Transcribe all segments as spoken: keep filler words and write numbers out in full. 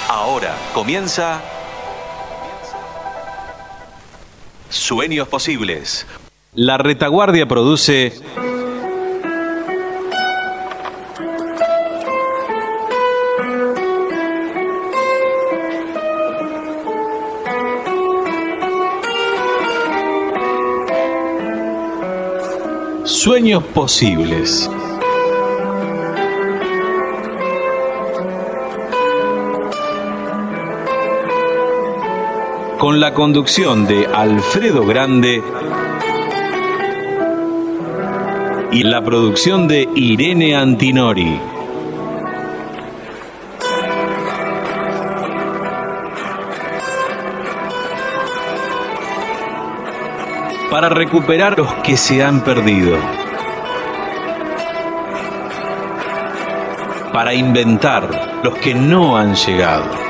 Ahora comienza Sueños Posibles. La Retaguardia produce Sueños Posibles. Con la conducción de Alfredo Grande y la producción de Irene Antinori. Para recuperar los que se han perdido. Para inventar los que no han llegado.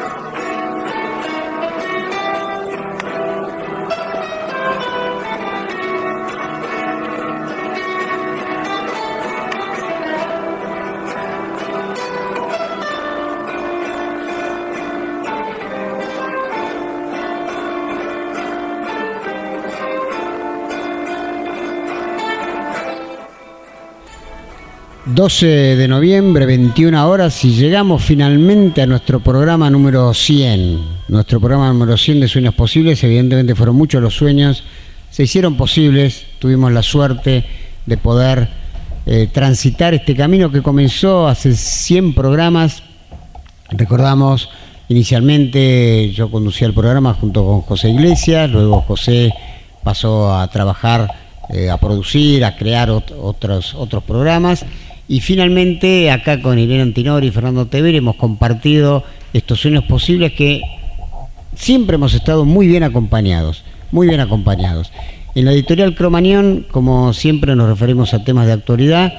doce de noviembre, veintiuna horas, y llegamos finalmente a nuestro programa número cien. Nuestro programa número cien de Sueños Posibles. Evidentemente fueron muchos los sueños, se hicieron posibles. Tuvimos la suerte de poder eh, transitar este camino que comenzó hace cien programas. Recordamos, inicialmente yo conducía el programa junto con José Iglesias, luego José pasó a trabajar, eh, a producir, a crear ot- otros, otros programas. Y finalmente, acá con Irene Antinori y Fernando Tevere hemos compartido estos sueños posibles que siempre hemos estado muy bien acompañados, muy bien acompañados. En la editorial Cromañón, como siempre, nos referimos a temas de actualidad.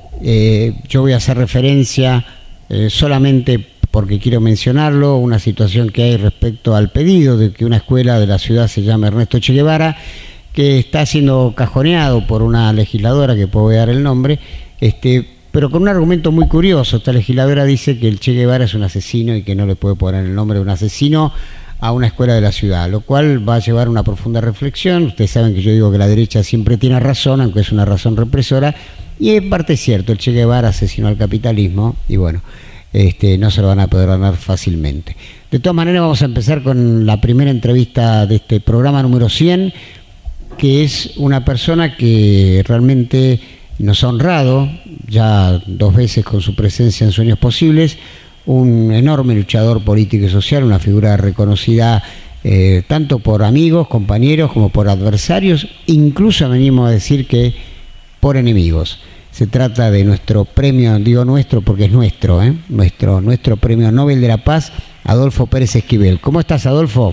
Eh, yo voy a hacer referencia eh, solamente porque quiero mencionarlo, una situación que hay respecto al pedido de que una escuela de la ciudad se llame Ernesto Che Guevara, que está siendo cajoneado por una legisladora, que puedo dar el nombre, este pero con un argumento muy curioso. Esta legisladora dice que el Che Guevara es un asesino y que no le puede poner el nombre de un asesino a una escuela de la ciudad, lo cual va a llevar a una profunda reflexión. Ustedes saben que yo digo que la derecha siempre tiene razón, aunque es una razón represora, y en parte es cierto. El Che Guevara asesinó al capitalismo y bueno, este, no se lo van a poder ganar fácilmente. De todas maneras, vamos a empezar con la primera entrevista de este programa número cien, que es una persona que realmente nos ha honrado ya dos veces con su presencia en Sueños Posibles, un enorme luchador político y social, una figura reconocida eh, tanto por amigos, compañeros, como por adversarios, incluso venimos a decir que por enemigos. Se trata de nuestro premio, digo nuestro porque es nuestro, ¿eh? nuestro, nuestro premio Nobel de la Paz, Adolfo Pérez Esquivel. ¿Cómo estás, Adolfo?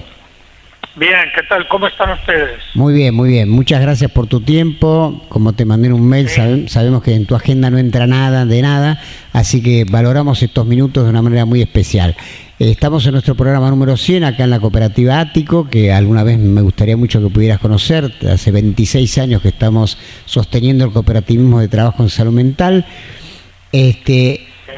Bien, ¿qué tal? ¿Cómo están ustedes? Muy bien, muy bien. Muchas gracias por tu tiempo. Como te mandé en un mail, sí. sabe, sabemos que en tu agenda no entra nada de nada, así que valoramos estos minutos de una manera muy especial. Eh, estamos en nuestro programa número cien, acá en la Cooperativa Ático, que alguna vez me gustaría mucho que pudieras conocer. Hace veintiséis años que estamos sosteniendo el cooperativismo de trabajo en salud mental. Este...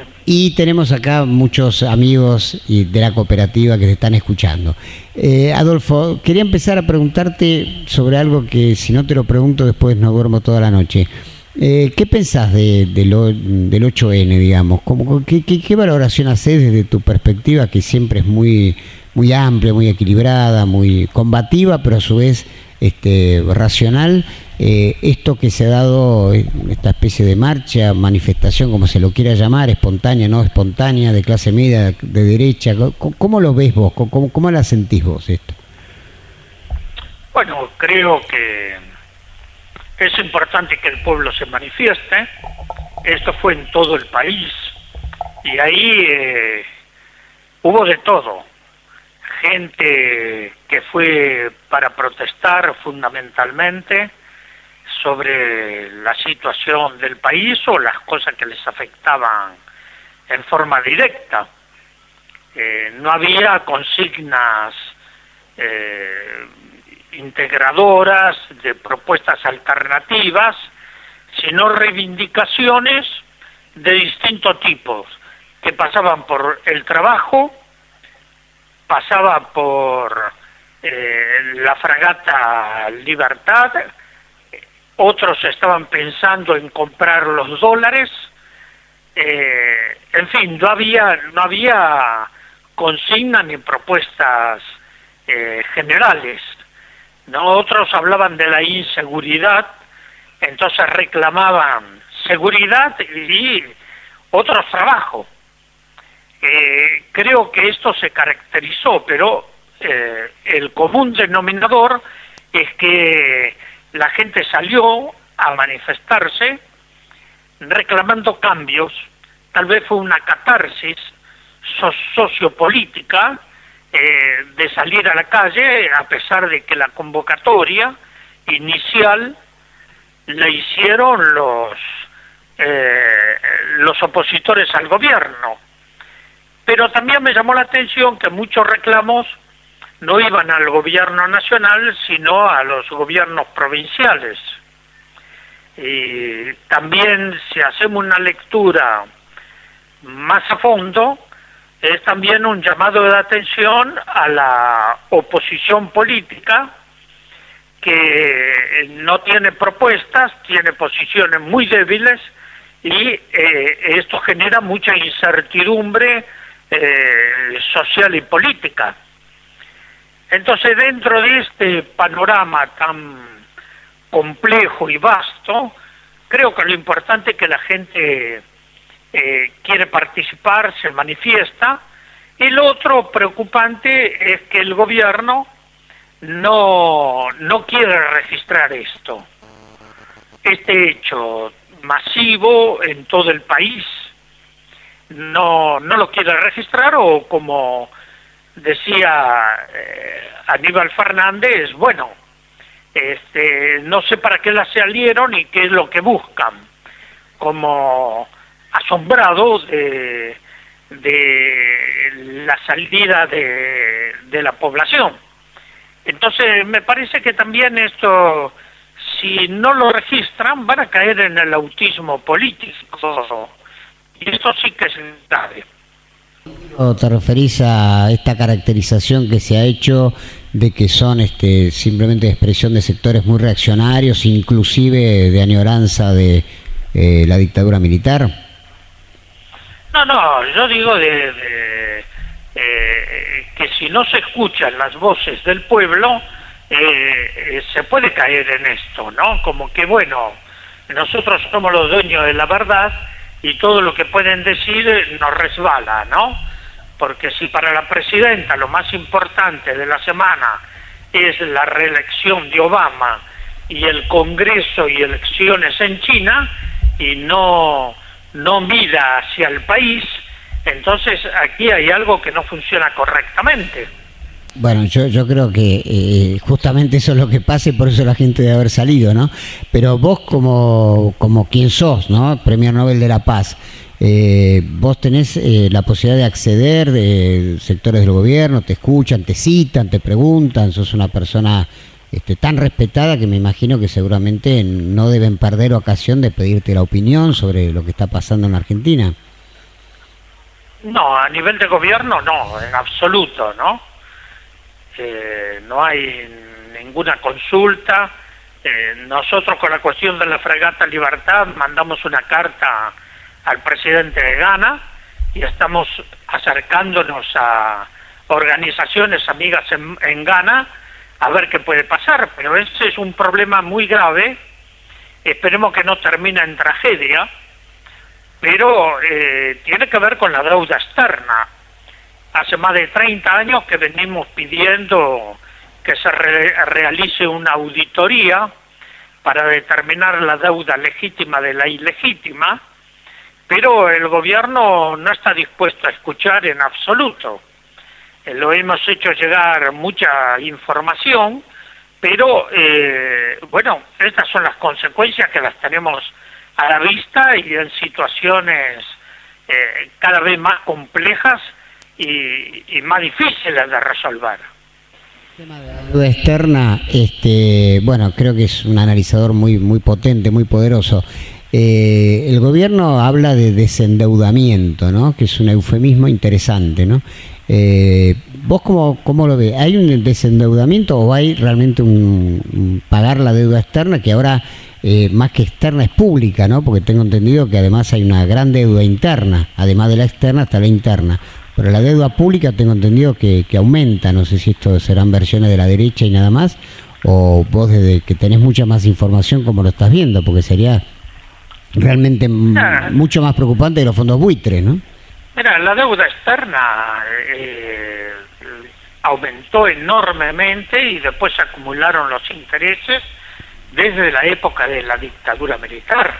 Y tenemos acá muchos amigos de la cooperativa que te están escuchando. Eh, Adolfo, quería empezar a preguntarte sobre algo que si no te lo pregunto después no duermo toda la noche. Eh, ¿Qué pensás de, de lo, del ocho ene, digamos? ¿Cómo, qué, qué, ¿Qué valoración haces desde tu perspectiva, que siempre es muy, muy amplia, muy equilibrada, muy combativa, pero a su vez este, racional? Eh, esto que se ha dado, esta especie de marcha, manifestación, como se lo quiera llamar, espontánea, no espontánea, de clase media, de, de derecha, ¿cómo, cómo lo ves vos? ¿Cómo, ¿Cómo la sentís vos esto? Bueno, creo que es importante que el pueblo se manifieste. Esto fue en todo el país y ahí eh, hubo de todo. Gente que fue para protestar fundamentalmente sobre la situación del país o las cosas que les afectaban en forma directa. Eh, no había consignas eh, integradoras de propuestas alternativas, sino reivindicaciones de distintos tipos que pasaban por el trabajo, pasaba por eh, la fragata Libertad, otros estaban pensando en comprar los dólares, eh, en fin, no había, no había consigna ni propuestas eh, generales, ¿no? Otros hablaban de la inseguridad, entonces reclamaban seguridad y otros trabajo. Eh, creo que esto se caracterizó, pero eh, el común denominador es que la gente salió a manifestarse reclamando cambios. Tal vez fue una catarsis so sociopolítica eh, de salir a la calle, a pesar de que la convocatoria inicial la hicieron los eh, los opositores al gobierno. Pero también me llamó la atención que muchos reclamos no iban al gobierno nacional, sino a los gobiernos provinciales. Y también, si hacemos una lectura más a fondo, es también un llamado de atención a la oposición política, que no tiene propuestas, tiene posiciones muy débiles, y eh, esto genera mucha incertidumbre eh, social y política. Entonces, dentro de este panorama tan complejo y vasto, creo que lo importante es que la gente eh, quiere participar, se manifiesta, y lo otro preocupante es que el gobierno no, no quiere registrar esto, este hecho masivo en todo el país, no, no lo quiere registrar, o como decía eh, Aníbal Fernández, bueno, este, no sé para qué las salieron y qué es lo que buscan, como asombrado de, de la salida de, de la población. Entonces me parece que también esto, si no lo registran, van a caer en el autismo político, y esto sí que es grave. ¿O te referís a esta caracterización que se ha hecho de que son este, simplemente expresión de sectores muy reaccionarios, inclusive de añoranza de eh, la dictadura militar? No, no, yo digo de, de eh, que si no se escuchan las voces del pueblo, eh, eh, se puede caer en esto, ¿no? Como que, bueno, nosotros somos los dueños de la verdad y todo lo que pueden decir nos resbala, ¿no? Porque si para la presidenta lo más importante de la semana es la reelección de Obama y el Congreso y elecciones en China, y no, no mira hacia el país, entonces aquí hay algo que no funciona correctamente. Bueno, yo, yo creo que eh, justamente eso es lo que pasa, y por eso la gente debe haber salido, ¿no? Pero vos como, como quien sos, ¿no? Premio Nobel de la Paz, eh, vos tenés eh, la posibilidad de acceder de sectores del gobierno, te escuchan, te citan, te preguntan, sos una persona este, tan respetada que me imagino que seguramente no deben perder ocasión de pedirte la opinión sobre lo que está pasando en Argentina. No, a nivel de gobierno no, en absoluto, ¿no? Eh, no hay ninguna consulta. Eh, nosotros con la cuestión de la fragata Libertad mandamos una carta al presidente de Ghana y estamos acercándonos a organizaciones amigas en, en Ghana a ver qué puede pasar, pero ese es un problema muy grave. Esperemos que no termine en tragedia, pero eh, tiene que ver con la deuda externa. Hace más de treinta años que venimos pidiendo que se re realice una auditoría para determinar la deuda legítima de la ilegítima, pero el gobierno no está dispuesto a escuchar en absoluto. Eh, lo hemos hecho llegar mucha información, pero eh, bueno, estas son las consecuencias que las tenemos a la vista y en situaciones eh, cada vez más complejas y, y más difíciles de resolver. El tema de la deuda externa, este, bueno, creo que es un analizador muy, muy potente, muy poderoso. eh, el gobierno habla de desendeudamiento, ¿no? Que es un eufemismo interesante, ¿no? Eh, ¿Vos cómo, cómo lo ves? ¿Hay un desendeudamiento o hay realmente un, un pagar la deuda externa que ahora, eh, más que externa, es pública, ¿no? Porque tengo entendido que además hay una gran deuda interna, además de la externa está la interna. Pero la deuda pública tengo entendido que, que aumenta, no sé si esto serán versiones de la derecha y nada más, o vos desde que tenés mucha más información, ¿cómo lo estás viendo? Porque sería realmente Ah. mucho más preocupante de los fondos buitres, ¿no? Mira, la deuda externa eh, aumentó enormemente y después se acumularon los intereses desde la época de la dictadura militar,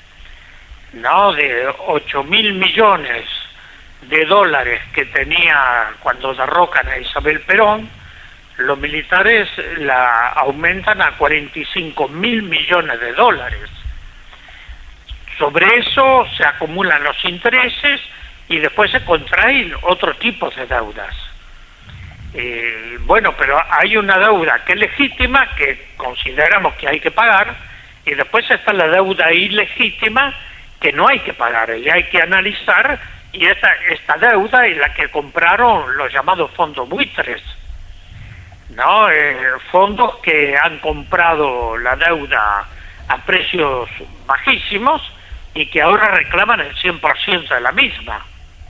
¿no? De ocho mil millones de dólares que tenía cuando derrocan a Isabel Perón, los militares la aumentan a cuarenta y cinco mil millones de dólares. Sobre eso se acumulan los intereses y después se contraen otro tipo de deudas. Eh, bueno, pero hay una deuda que es legítima, que consideramos que hay que pagar, y después está la deuda ilegítima que no hay que pagar, y hay que analizar, y esta, esta deuda es la que compraron los llamados fondos buitres, ¿no? Eh, fondos que han comprado la deuda a precios bajísimos y que ahora reclaman el cien por ciento de la misma.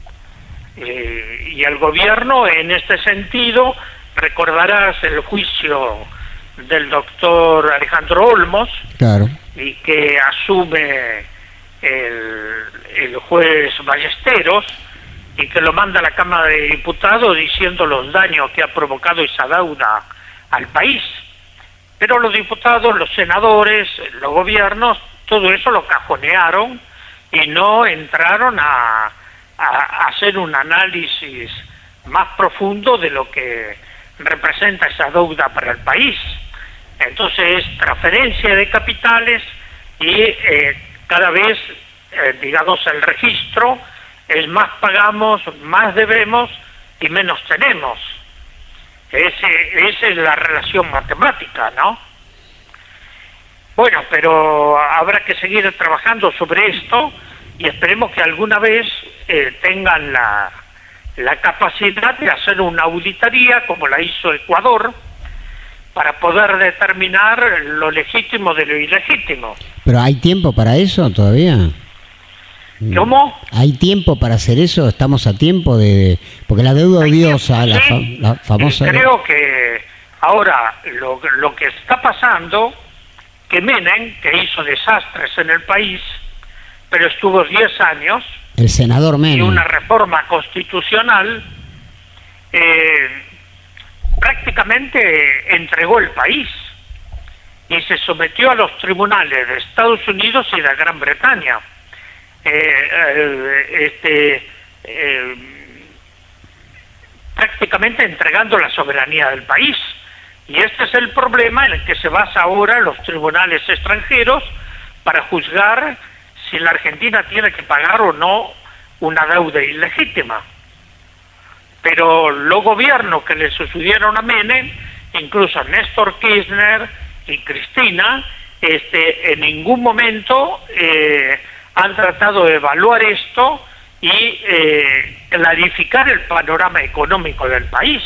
Eh, y el gobierno, en este sentido, recordarás el juicio del doctor Alejandro Olmos, Claro. y que asume el, el juez Ballesteros, y que lo manda a la Cámara de Diputados diciendo los daños que ha provocado esa deuda al país. Pero los diputados, los senadores, los gobiernos, todo eso lo cajonearon y no entraron a, a, a hacer un análisis más profundo de lo que representa esa deuda para el país. Entonces es transferencia de capitales y eh, cada vez, eh, digamos, el registro es más pagamos, más debemos y menos tenemos. Ese, esa es la relación matemática, ¿no? Bueno, pero habrá que seguir trabajando sobre esto y esperemos que alguna vez eh, tengan la, la capacidad de hacer una auditoría como la hizo Ecuador para poder determinar lo legítimo de lo ilegítimo. ¿Pero hay tiempo para eso todavía? ¿Cómo? ¿Hay tiempo para hacer eso? ¿Estamos a tiempo de...? Porque la deuda odiosa, la, fa- Sí, la famosa... creo que ahora lo, lo que está pasando, que Menem, que hizo desastres en el país, pero estuvo diez años, El senador y Menem. una reforma constitucional, eh, prácticamente entregó el país y se sometió a los tribunales de Estados Unidos y de Gran Bretaña. Eh, eh, este, eh, prácticamente entregando la soberanía del país, y este es el problema en el que se basa ahora los tribunales extranjeros para juzgar si la Argentina tiene que pagar o no una deuda ilegítima. Pero los gobiernos que le sucedieron a Menem, incluso Néstor Kirchner y Cristina, este, en ningún momento eh, han tratado de evaluar esto y eh, clarificar el panorama económico del país.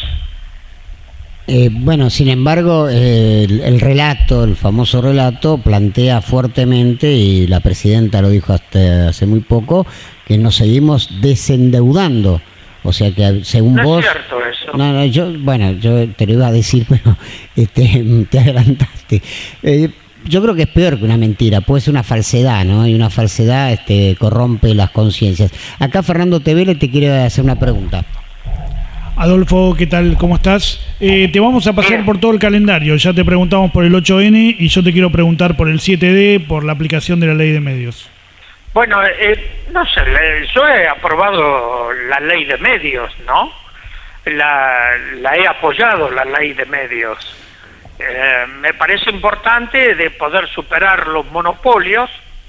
Eh, bueno, sin embargo, eh, el, el relato, el famoso relato, plantea fuertemente, y la presidenta lo dijo hasta hace muy poco, que nos seguimos desendeudando. O sea que según No vos... es cierto eso. No, no, yo, bueno, yo te lo iba a decir, pero este, te adelantaste. Eh, yo creo que es peor que una mentira, puede ser una falsedad, ¿no? Y una falsedad este, corrompe las conciencias. Acá Fernando Tevele te quiere hacer una pregunta. Adolfo, ¿qué tal? ¿Cómo estás? Eh, te vamos a pasar Bien. por todo el calendario. Ya te preguntamos por el ocho ene y yo te quiero preguntar por el siete de, por la aplicación de la ley de medios. Bueno, eh, no sé, le- yo he aprobado la ley de medios, ¿no? La, la he apoyado, la ley de medios. Eh, me parece importante de poder superar los monopolios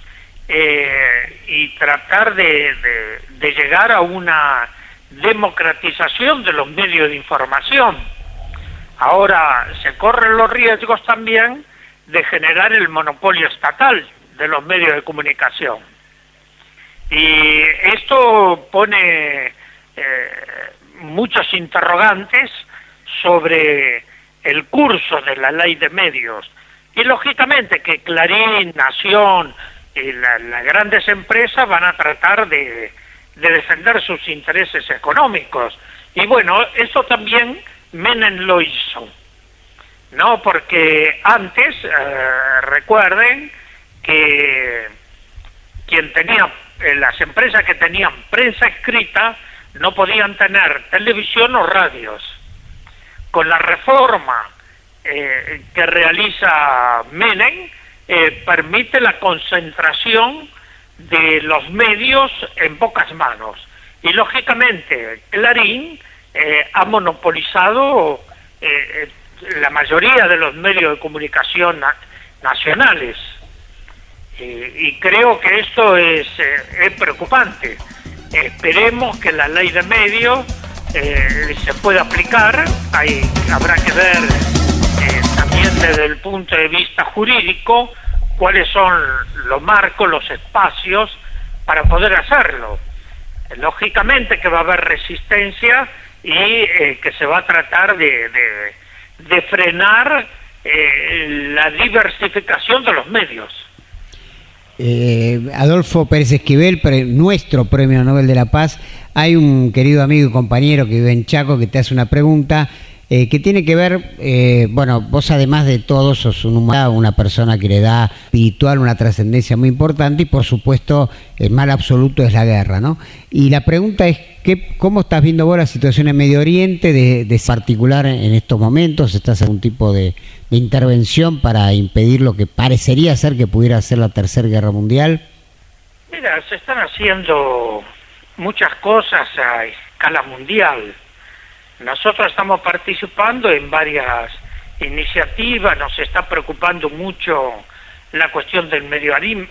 eh, y tratar de, de, de llegar a una democratización de los medios de información. Ahora se corren los riesgos también de generar el monopolio estatal, de los medios de comunicación. Y esto pone eh, muchos interrogantes sobre el curso de la ley de medios. Y lógicamente que Clarín, Nación y las la grandes empresas van a tratar de, de defender sus intereses económicos. Y bueno, eso también Menem lo hizo, ¿no? Porque antes, eh, recuerden que quien tenía, eh, las empresas que tenían prensa escrita no podían tener televisión o radios. Con la reforma eh, que realiza Menem, eh, permite la concentración de los medios en pocas manos. Y lógicamente Clarín eh, ha monopolizado eh, la mayoría de los medios de comunicación na nacionales. Eh, y creo que esto es, eh, es preocupante. Esperemos que la ley de medios eh, se pueda aplicar. Hay, habrá que ver eh, también desde el punto de vista jurídico cuáles son los marcos, los espacios para poder hacerlo. Lógicamente que va a haber resistencia y eh, que se va a tratar de, de, de frenar eh, la diversificación de los medios. Eh, Adolfo Pérez Esquivel, pre, nuestro Premio Nobel de la Paz. Hay un querido amigo y compañero que vive en Chaco que te hace una pregunta eh, que tiene que ver, eh, bueno, vos además de todo sos un humano, una persona que le da espiritual una trascendencia muy importante y por supuesto el mal absoluto es la guerra, ¿no? Y la pregunta es, ¿qué, ¿cómo estás viendo vos la situación en Medio Oriente, de, de particular en estos momentos? ¿Estás en algún tipo de, de intervención para impedir lo que parecería ser que pudiera ser la Tercera Guerra Mundial? Mira, se están haciendo muchas cosas a escala mundial. Nosotros estamos participando en varias iniciativas, nos está preocupando mucho la cuestión del Medio,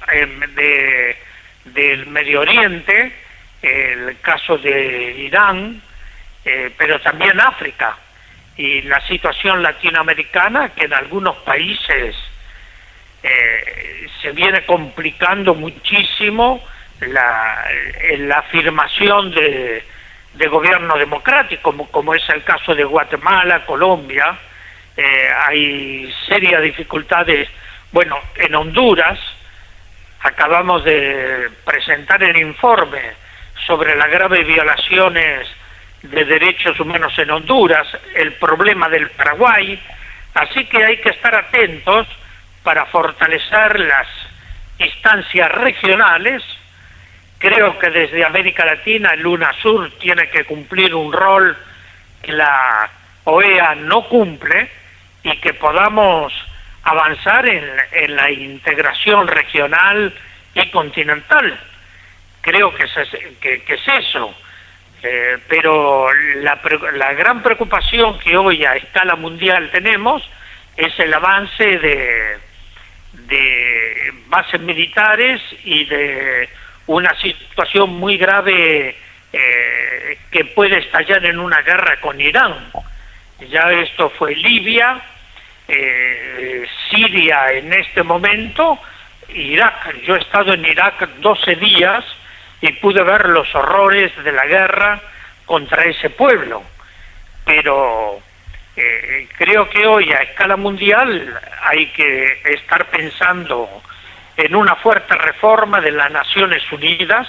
de, del Medio Oriente, el caso de Irán, eh, pero también África, y la situación latinoamericana, que en algunos países eh, se viene complicando muchísimo la, la afirmación de, de gobierno democrático, como, como es el caso de Guatemala, Colombia. Eh, hay serias dificultades. Bueno, en Honduras acabamos de presentar el informe sobre las graves violaciones de derechos humanos en Honduras, el problema del Paraguay, así que hay que estar atentos para fortalecer las instancias regionales. Creo que desde América Latina el UNASUR tiene que cumplir un rol que la O E A no cumple y que podamos avanzar en, en la integración regional y continental. Creo que es, que, que es eso. Eh, pero la, la gran preocupación que hoy a escala mundial tenemos es el avance de, de bases militares y de una situación muy grave eh, que puede estallar en una guerra con Irán. Ya esto fue Libia, eh, Siria en este momento, Irak. Yo he estado en Irak doce días y pude ver los horrores de la guerra contra ese pueblo. Pero eh, creo que hoy a escala mundial hay que estar pensando en una fuerte reforma de las Naciones Unidas,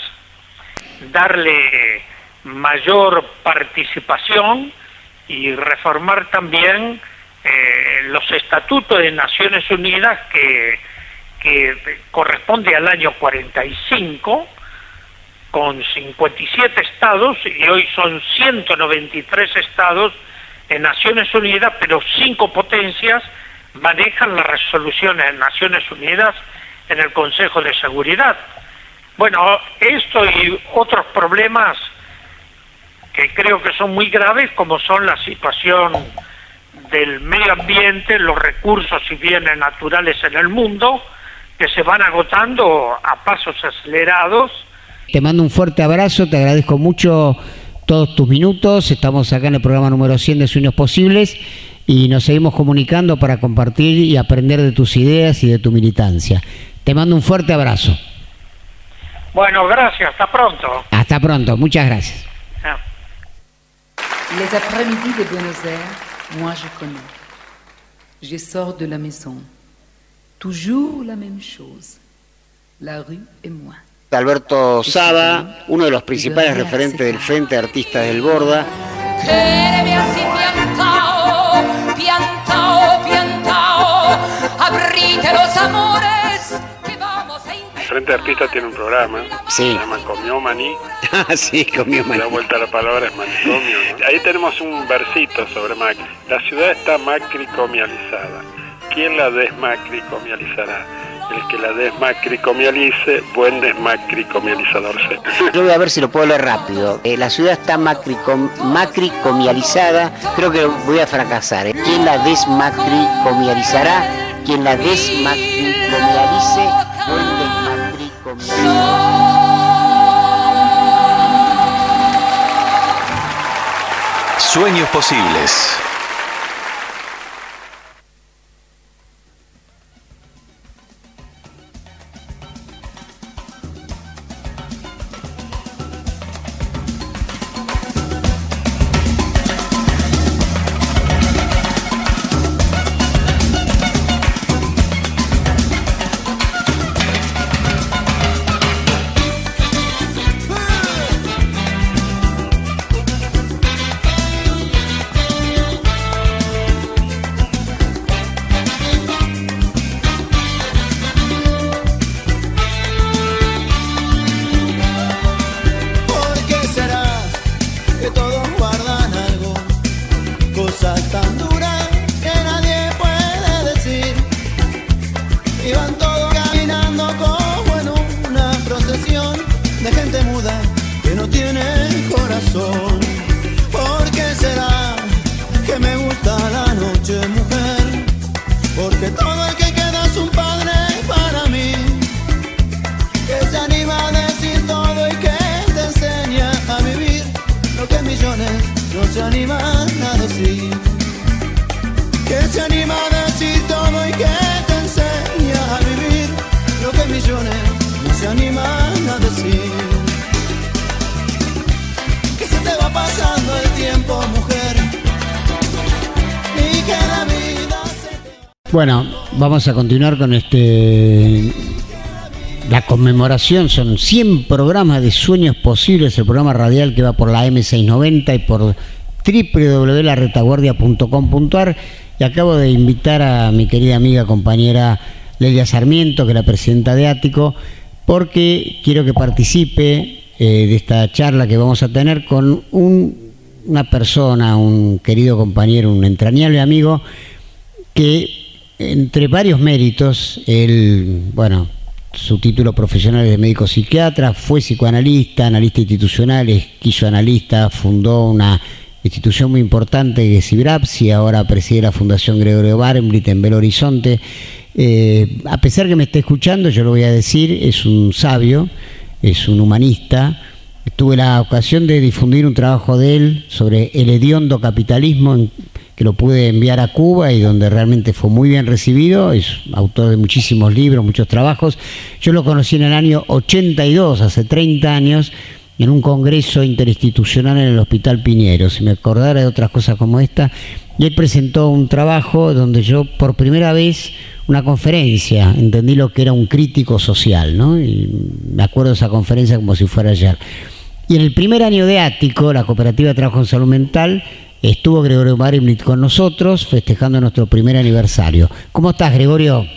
darle mayor participación y reformar también eh, los estatutos de Naciones Unidas que, que corresponde al año cuarenta y cinco, con cincuenta y siete estados, y hoy son ciento noventa y tres estados en Naciones Unidas, pero cinco potencias manejan las resoluciones de Naciones Unidas en el Consejo de Seguridad. Bueno, esto y otros problemas que creo que son muy graves, como son la situación del medio ambiente, los recursos y bienes naturales en el mundo, que se van agotando a pasos acelerados. Te mando un fuerte abrazo, te agradezco mucho todos tus minutos. Estamos acá en el programa número cien de Sueños Posibles y nos seguimos comunicando para compartir y aprender de tus ideas y de tu militancia. Te mando un fuerte abrazo. Bueno, gracias, hasta pronto. Hasta pronto, muchas gracias. Ah. Les après-midi de Buenos Aires, moi je connais. Je sors de la maison. Toujours la même chose. La rue et moi. Alberto Saba, uno de los principales referentes del Frente de Artistas del Borda. El Frente de Artistas tiene un programa, sí. Se llama Comiomani. Ah, sí, Comiomani. Da vuelta a la palabra, es manicomio, ¿no? Ahí tenemos un versito sobre Macri. La ciudad está macricomializada. ¿Quién la desmacricomializará? El que la desmacricomialice, buen desmacricomializador sea. Yo voy a ver si lo puedo leer rápido. Eh, la ciudad está macricom, macricomializada. Creo que voy a fracasar. ¿eh? ¿Quién la desmacricomializará? Quien la desmacricomialice, buen desmacricomializador. Sueños posibles. Bueno, vamos a continuar con este la conmemoración. Son cien programas de Sueños Posibles, el programa radial que va por la eme seiscientos noventa y por doble u doble u doble u punto la retaguardia punto com punto a r. Y acabo de invitar a mi querida amiga, compañera Lelia Sarmiento, que es la presidenta de Ático, porque quiero que participe eh, de esta charla que vamos a tener con un, una persona, un querido compañero, un entrañable amigo, que entre varios méritos, él, bueno, su título profesional es de médico psiquiatra, fue psicoanalista, analista institucional, esquizoanalista, fundó una institución muy importante que es IBRAPSI, ahora preside la Fundación Gregorio Barenblit en Belo Horizonte. Eh, a pesar que me esté escuchando, yo lo voy a decir, es un sabio, es un humanista. Tuve la ocasión de difundir un trabajo de él sobre el hediondo capitalismo, en, que lo pude enviar a Cuba y donde realmente fue muy bien recibido. Es autor de muchísimos libros, muchos trabajos. Yo lo conocí en el año ochenta y dos, hace treinta años, en un congreso interinstitucional en el Hospital Piñero. Si me acordara de otras cosas como esta, y él presentó un trabajo donde yo por primera vez, una conferencia, entendí lo que era un crítico social, ¿no? Y me acuerdo de esa conferencia como si fuera ayer. Y en el primer año de Ático, la Cooperativa de Trabajo en Salud Mental, estuvo Gregorio Barenblit con nosotros festejando nuestro primer aniversario. ¿Cómo estás, Gregorio?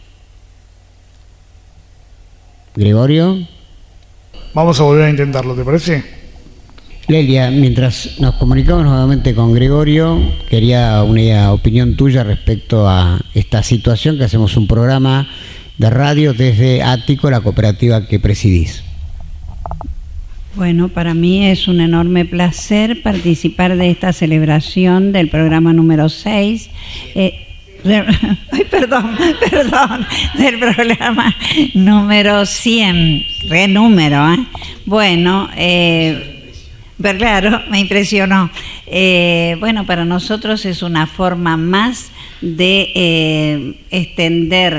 ¿Gregorio? Vamos a volver a intentarlo, ¿te parece? Lelia, mientras nos comunicamos nuevamente con Gregorio, quería una opinión tuya respecto a esta situación, que hacemos un programa de radio desde Ático, la cooperativa que presidís. Bueno, para mí es un enorme placer participar de esta celebración del programa número seis. Eh, Ay, perdón, perdón, del programa número cien, re número, ¿eh? Bueno, eh, pero claro, me impresionó. Eh, bueno, para nosotros es una forma más de eh, extender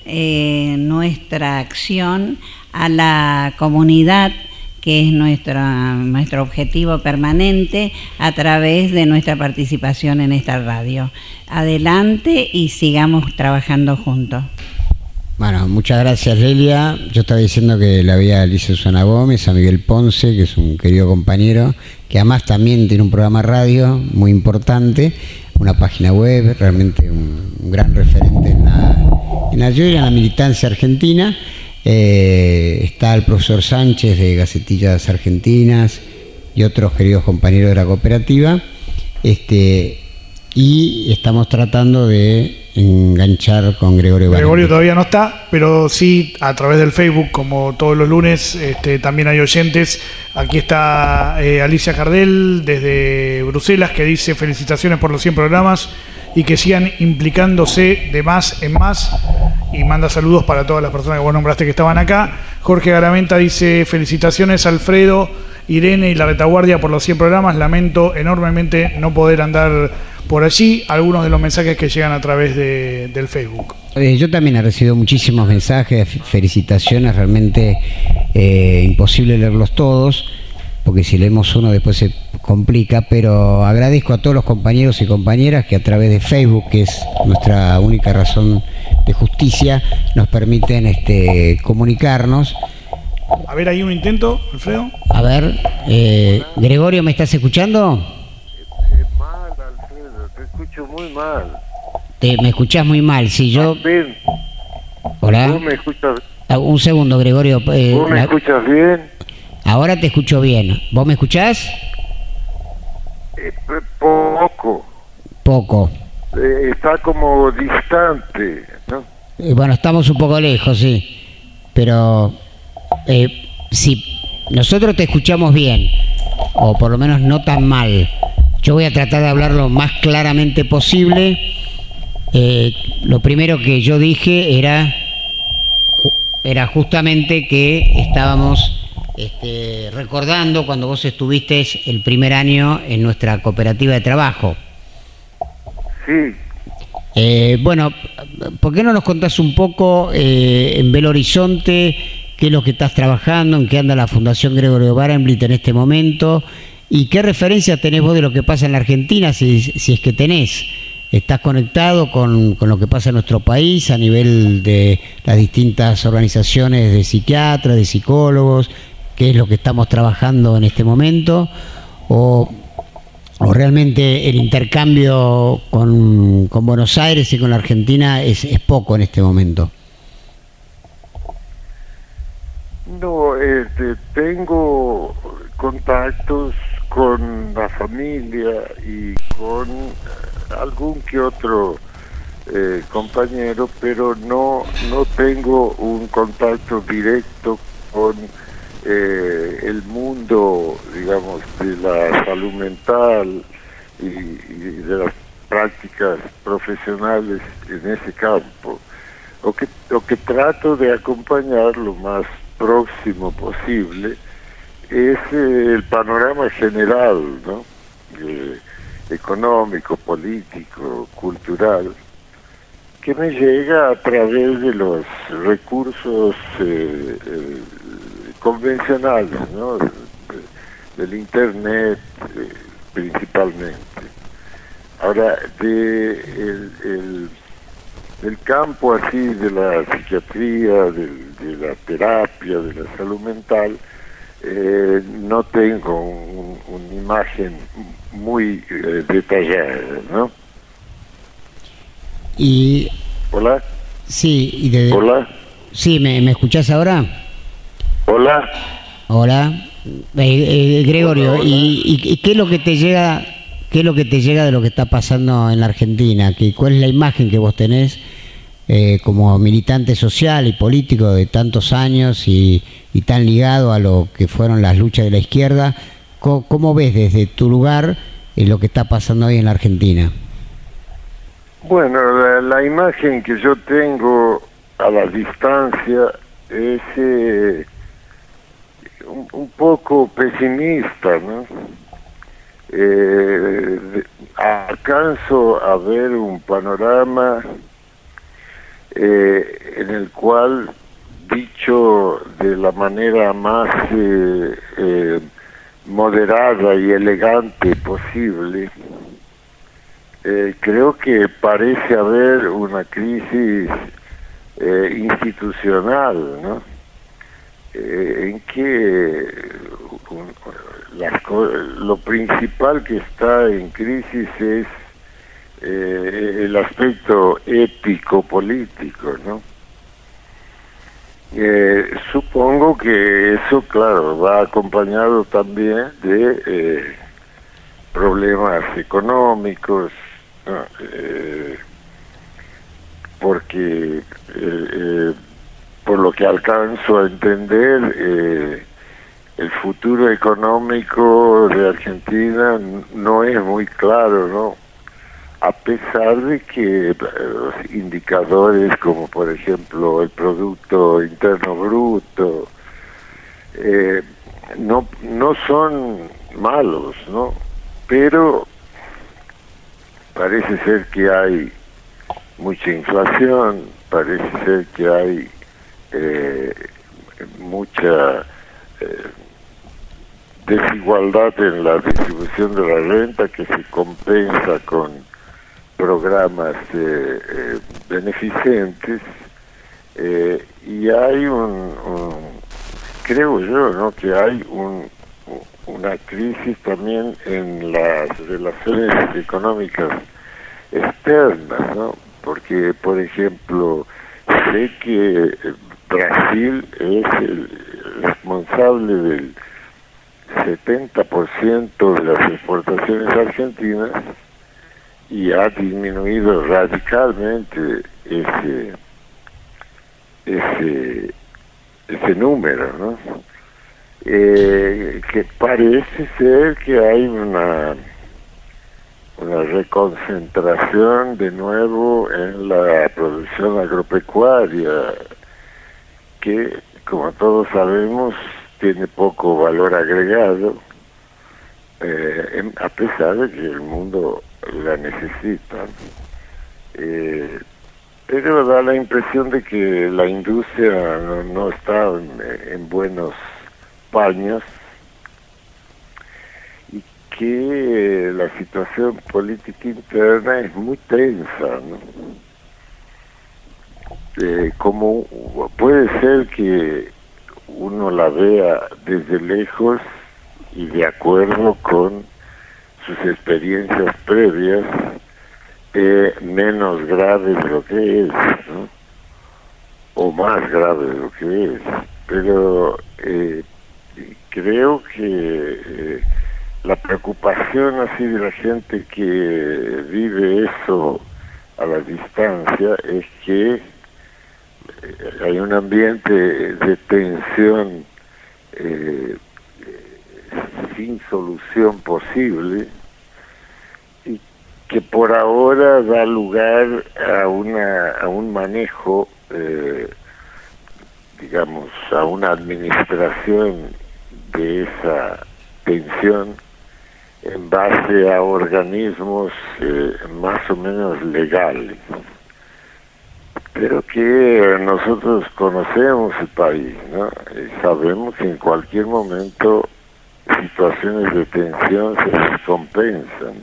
eh, nuestra acción a la comunidad, que es nuestra, nuestro objetivo permanente, a través de nuestra participación en esta radio. Adelante y sigamos trabajando juntos. Bueno, muchas gracias, Lelia. Yo estaba diciendo que la vi a Alicia Susana Gómez, a Miguel Ponce, que es un querido compañero, que además también tiene un programa de radio muy importante, una página web, realmente un, un gran referente en la, en la, en la militancia argentina. Eh, está el profesor Sánchez de Gacetillas Argentinas y otros queridos compañeros de la cooperativa, este, y estamos tratando de enganchar con Gregorio Barén. Gregorio todavía no está, pero sí a través del Facebook, como todos los lunes, este, también hay oyentes. Aquí está eh, Alicia Jardel desde Bruselas, que dice felicitaciones por los cien programas y que sigan implicándose de más en más, y manda saludos para todas las personas que vos nombraste que estaban acá. Jorge Garamenta dice felicitaciones Alfredo, Irene y la retaguardia por los cien programas, lamento enormemente no poder andar por allí. Algunos de los mensajes que llegan a través de, del Facebook. Eh, yo también he recibido muchísimos mensajes, felicitaciones, realmente eh, imposible leerlos todos, porque si leemos uno después se complica, pero agradezco a todos los compañeros y compañeras que a través de Facebook, que es nuestra única razón de justicia, nos permiten este, comunicarnos. A ver, hay un intento, Alfredo. A ver, eh, Gregorio, ¿me estás escuchando? Es mal, Alfredo, te escucho muy mal. Te, me escuchás muy mal, si yo... Bien. Hola. ¿Tú me escuchas? Ah, un segundo, Gregorio. Eh, ¿Tú me la... escuchas bien? Ahora te escucho bien. ¿Vos me escuchás? Eh, poco. Poco. Eh, está como distante, ¿no? Eh, bueno, estamos un poco lejos, sí. Pero eh, si nosotros te escuchamos bien, o por lo menos no tan mal, yo voy a tratar de hablar lo más claramente posible. Eh, lo primero que yo dije era, era justamente que estábamos... Este, recordando cuando vos estuviste el primer año en nuestra cooperativa de trabajo. Sí. Eh, bueno, ¿por qué no nos contás un poco eh, en Belo Horizonte qué es lo que estás trabajando, en qué anda la Fundación Gregorio Barenblit en este momento y qué referencias tenés vos de lo que pasa en la Argentina, si, si es que tenés? ¿Estás conectado con, con lo que pasa en nuestro país a nivel de las distintas organizaciones de psiquiatras, de psicólogos? ¿Qué es lo que estamos trabajando en este momento? ¿O, o realmente el intercambio con, con Buenos Aires y con la Argentina es, es poco en este momento? No, este, tengo contactos con la familia y con algún que otro eh, compañero, pero no, no tengo un contacto directo con Eh, el mundo, digamos, de la salud mental y, y de las prácticas profesionales en ese campo. Lo que, lo que trato de acompañar lo más próximo posible es eh, el panorama general, ¿no? Eh, económico, político, cultural, que me llega a través de los recursos eh, eh, convencionales, ¿no? Del internet eh, principalmente. Ahora, de el, el, del campo así de la psiquiatría, de, de la terapia, de la salud mental, eh, no tengo un, una imagen muy eh, detallada, ¿no? Y hola. Sí, y de... Hola. Sí, ¿me, me escuchás ahora? Hola. Hola, eh, eh, Gregorio. Hola, hola. ¿Y, y, y qué es lo que te llega, qué es lo que te llega de lo que está pasando en la Argentina? ¿Qué, ¿Cuál es la imagen que vos tenés eh, como militante social y político de tantos años y, y tan ligado a lo que fueron las luchas de la izquierda? ¿Cómo, cómo ves desde tu lugar eh, lo que está pasando hoy en la Argentina? Bueno, la, la imagen que yo tengo a la distancia es eh, un, un poco pesimista, ¿no? Eh, alcanzo a ver un panorama eh, en el cual, dicho de la manera más eh, eh, moderada y elegante posible, eh, creo que parece haber una crisis eh, institucional, ¿no? Eh, en que un, las, lo principal que está en crisis es eh, el aspecto ético-político, ¿no? Eh, supongo que eso, claro, va acompañado también de eh, problemas económicos, ¿no? eh, porque eh, eh, por lo que alcanzo a entender, eh, el futuro económico de Argentina no es muy claro, ¿no? A pesar de que los indicadores como por ejemplo el Producto Interno Bruto eh, no, no son malos, ¿no? Pero parece ser que hay mucha inflación, parece ser que hay eh, mucha eh, desigualdad en la distribución de la renta que se compensa con programas eh, eh, beneficentes, eh, y hay un, un creo yo, ¿no?, que hay un, una crisis también en las relaciones económicas externas, ¿no? Porque, por ejemplo, sé que Brasil es el responsable del setenta por ciento de las exportaciones argentinas y ha disminuido radicalmente ese ese ese número, ¿no? Eh, que parece ser que hay una una reconcentración de nuevo en la producción agropecuaria que, como todos sabemos, tiene poco valor agregado, eh, a pesar de que el mundo la necesita, eh, pero da la impresión de que la industria no, no está en, en buenos paños y que la situación política interna es muy tensa, ¿no? Eh, como puede ser que uno la vea desde lejos y de acuerdo con sus experiencias previas, eh, menos grave de lo que es, ¿no? O más grave de lo que es, pero eh, creo que eh, la preocupación así de la gente que vive eso a la distancia es que eh, hay un ambiente de tensión eh, sin solución posible y que por ahora da lugar a una a un manejo eh, digamos a una administración de esa tensión en base a organismos eh, más o menos legales, pero que nosotros conocemos el país, ¿no? Y sabemos que en cualquier momento situaciones de tensión se descompensan,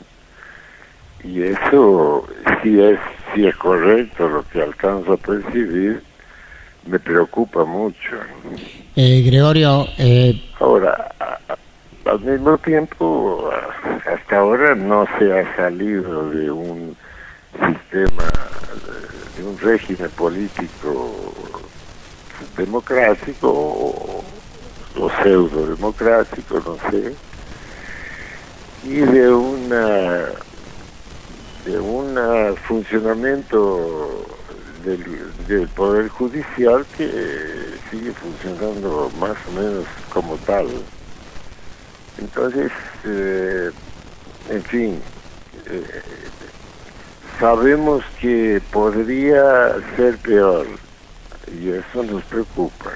y eso, si es si es correcto lo que alcanzo a percibir, me preocupa mucho. Eh, Gregorio, eh... ahora, a, a, al mismo tiempo, a, hasta ahora no se ha salido de un sistema, de, de un régimen político democrático o, o pseudo democrático, no sé, y de una de un funcionamiento del, del Poder Judicial que sigue funcionando más o menos como tal. Entonces, eh, en fin, eh, sabemos que podría ser peor y eso nos preocupa,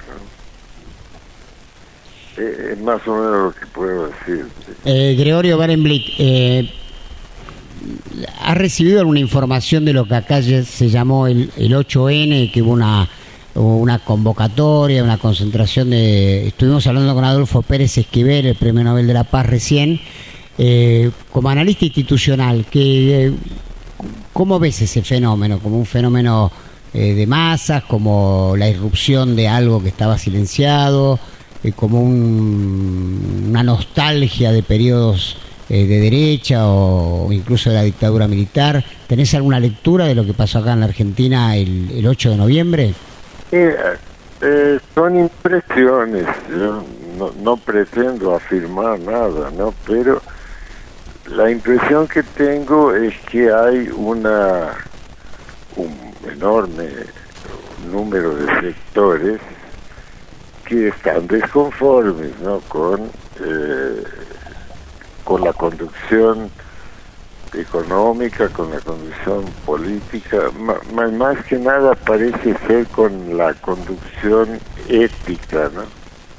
¿no? Eh, es más o menos lo que puedo decir. Eh, Gregorio Barenblick, eh, ¿has recibido alguna información de lo que acá se llamó el, el ocho ene, que hubo una, una convocatoria, una concentración de... Estuvimos hablando con Adolfo Pérez Esquivel, el Premio Nobel de la Paz recién, eh, como analista institucional, que, eh, ¿cómo ves ese fenómeno? ¿Como un fenómeno eh, de masas, como la irrupción de algo que estaba silenciado, eh, como un, una nostalgia de periodos eh, de derecha o, o incluso de la dictadura militar? ¿Tenés alguna lectura de lo que pasó acá en la Argentina el, el ocho de noviembre? Eh, eh, son impresiones, yo no, no pretendo afirmar nada, ¿no? Pero la impresión que tengo es que hay una un enorme número de sectores que están desconformes, ¿no? con eh, con la conducción económica, con la conducción política, más, más que nada parece ser con la conducción ética, ¿no?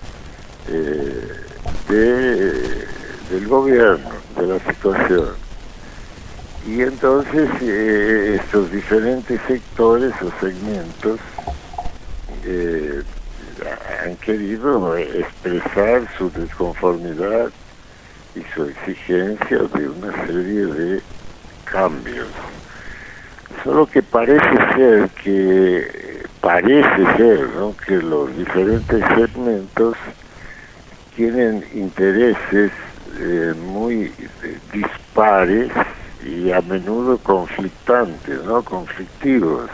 eh, de, del gobierno, de la situación. Y entonces eh, estos diferentes sectores o segmentos eh, han querido expresar su desconformidad y su exigencia de una serie de cambios. Solo que parece ser que parece ser, ¿no?, que los diferentes segmentos tienen intereses eh, muy eh, dispares y a menudo conflictantes, ¿no?, conflictivos,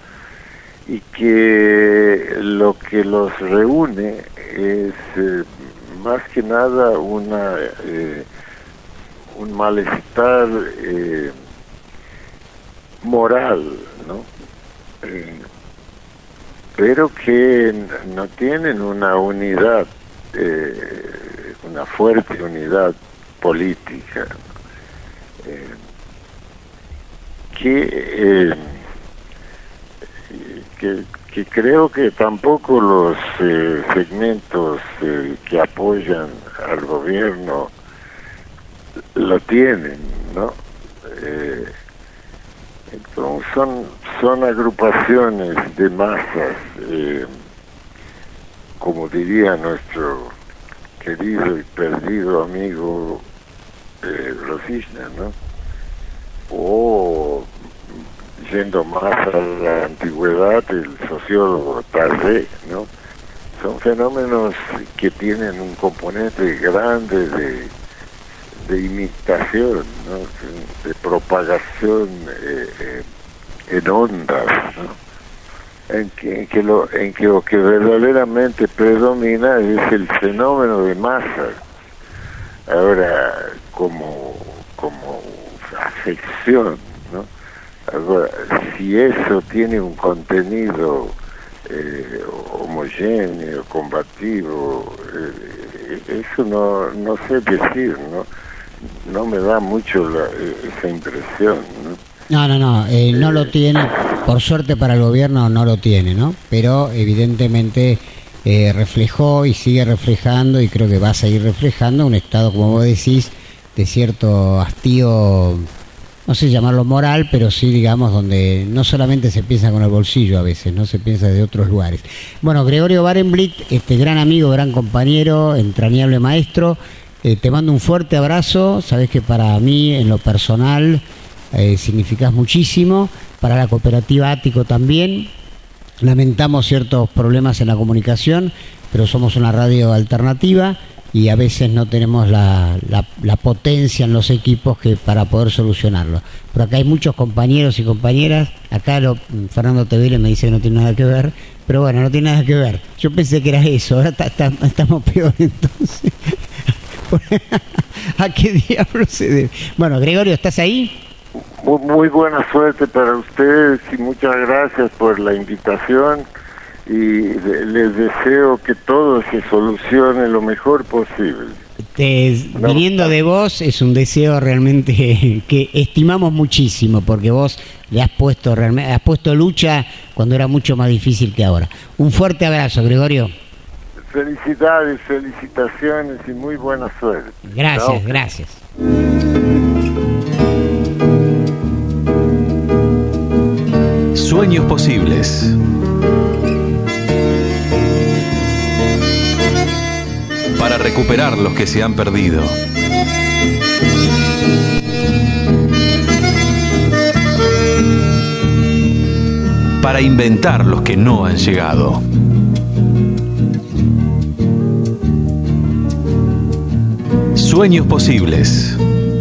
y que lo que los reúne es eh, más que nada una eh, un malestar eh, moral, ¿no? Eh, pero que no tienen una unidad, eh, una fuerte unidad política, eh, que, eh, que que creo que tampoco los eh, segmentos eh, que apoyan al gobierno lo tienen, ¿no? Eh, entonces son, son agrupaciones de masas, eh, como diría nuestro querido y perdido amigo eh, Rosicna, ¿no? O yendo más a la antigüedad, el sociólogo Tardé, ¿no? Son fenómenos que tienen un componente grande de, de imitación, ¿no?, de propagación eh, eh, en ondas, ¿no?, en que, en que lo en que lo que verdaderamente predomina es el fenómeno de masas. Ahora, como como afección, ¿no? Ahora, si eso tiene un contenido eh, homogéneo, combativo, eh, eso no, no sé decir, ¿no? No me da mucho la, esa impresión, ¿no? No, no, no, eh, no lo tiene, por suerte para el gobierno no lo tiene, ¿no? Pero evidentemente eh, reflejó y sigue reflejando, y creo que va a seguir reflejando un estado, como vos decís, de cierto hastío, no sé llamarlo moral, pero sí, digamos, donde no solamente se piensa con el bolsillo a veces, no se piensa de otros lugares. Bueno, Gregorio Barenblit, este gran amigo, gran compañero, entrañable maestro, eh, te mando un fuerte abrazo. Sabés que para mí, en lo personal, eh, significás muchísimo, para la cooperativa Ático también. Lamentamos ciertos problemas en la comunicación, pero somos una radio alternativa y a veces no tenemos la, la, la potencia en los equipos que para poder solucionarlo. Pero acá hay muchos compañeros y compañeras. Acá lo, Fernando Tevele me dice que no tiene nada que ver, pero bueno, no tiene nada que ver. Yo pensé que era eso, ahora ta, ta, estamos peor entonces. ¿A qué diablo se debe? Bueno, Gregorio, ¿estás ahí? Muy, muy buena suerte para ustedes y muchas gracias por la invitación. Y les deseo que todo se solucione lo mejor posible. Te, no, viniendo de vos es un deseo realmente que estimamos muchísimo, porque vos le has puesto realmente, has puesto lucha cuando era mucho más difícil que ahora. Un fuerte abrazo, Gregorio. Felicidades, felicitaciones y muy buena suerte. Gracias, ¿no? Gracias. Sueños posibles. Para recuperar los que se han perdido. Para inventar los que no han llegado. Sueños posibles.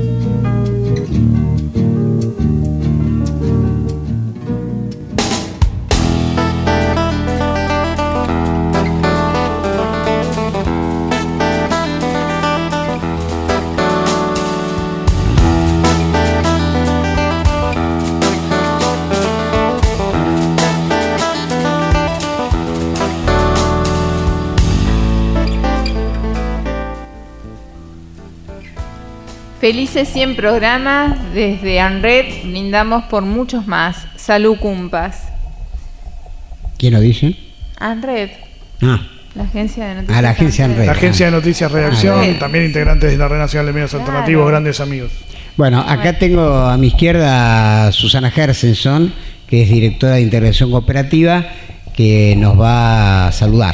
Felices cien programas desde ANRED, brindamos por muchos más. Salud, Cumpas. ¿Quién lo dice? ANRED. Ah. La agencia de noticias. Ah, la agencia ANRED. La agencia de noticias Redacción, Ah, también integrantes de la Red Nacional de Medios Claro. Alternativos, grandes amigos. Bueno, acá tengo a mi izquierda a Susana Hersenson, que es directora de Integración Cooperativa, que nos va a saludar.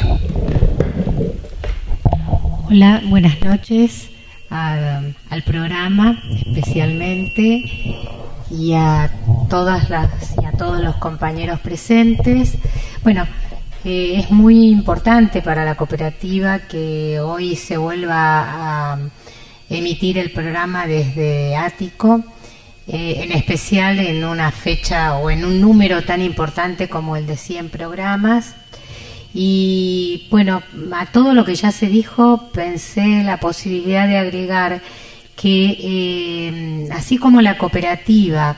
Hola, buenas noches a- al programa especialmente y a todas las y a todos los compañeros presentes. Bueno, eh, es muy importante para la cooperativa que hoy se vuelva a emitir el programa desde Ático, eh, en especial en una fecha o en un número tan importante como el de cien programas. Y bueno, a todo lo que ya se dijo, pensé la posibilidad de agregar que eh, así como la cooperativa